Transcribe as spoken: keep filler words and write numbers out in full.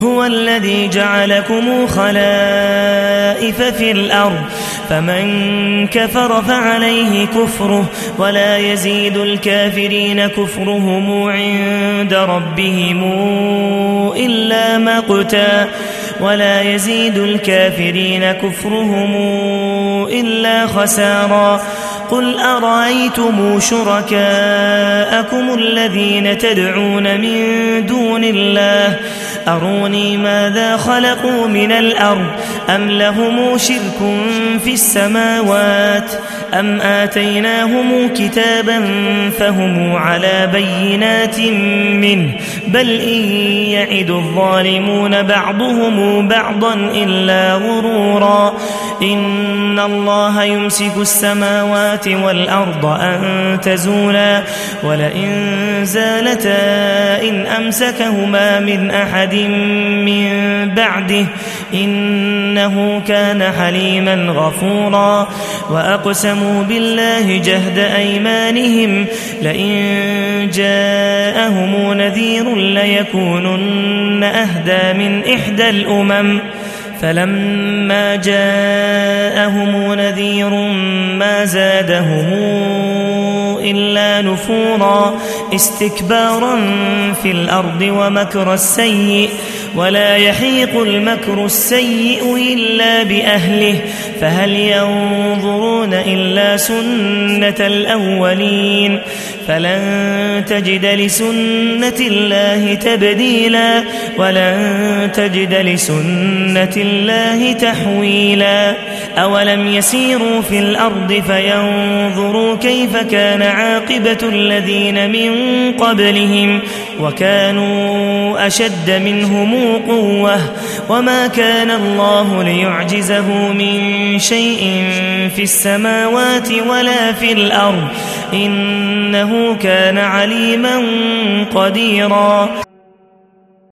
هو الذي جعلكم خلائف في الأرض فمن كفر فعليه كفره ولا يزيد الكافرين كفرهم عند ربهم إلا مقتا ولا يزيد الكافرين كفرهم إلا خسارا قل أرأيتم شركاءكم الذين تدعون من دون الله أروني ماذا خلقوا من الأرض أم لهم شرك في السماوات أم آتيناهم كتابا فهم على بينات منه بل إن يعد الظالمون بعضهم بعضا إلا غرورا إن الله يمسك السماوات والأرض أن تزولا ولئن زالتا إن أمسكهما من أحد من بعده إنه كان حليما غفورا وأقسموا بالله جهد أيمانهم لئن جاءهم نذير ليكونن أهدى من إحدى الأمم فلما جاءهم نذير ما زادهم إلا نفورا استكبارا في الأرض ومكر السيء ولا يحيق المكر السيء إلا بأهله فهل ينظرون إلا سنة الأولين فلن تجد لسنة الله تبديلا ولن تجد لسنة الله تحويلا أولم يسيروا في الأرض فينظروا كيف كان عاقبة الذين من قبلهم وكانوا أشد منهم قوة وما كان الله ليعجزه من شيء في السماوات ولا في الأرض إنه كان عليما قديرا.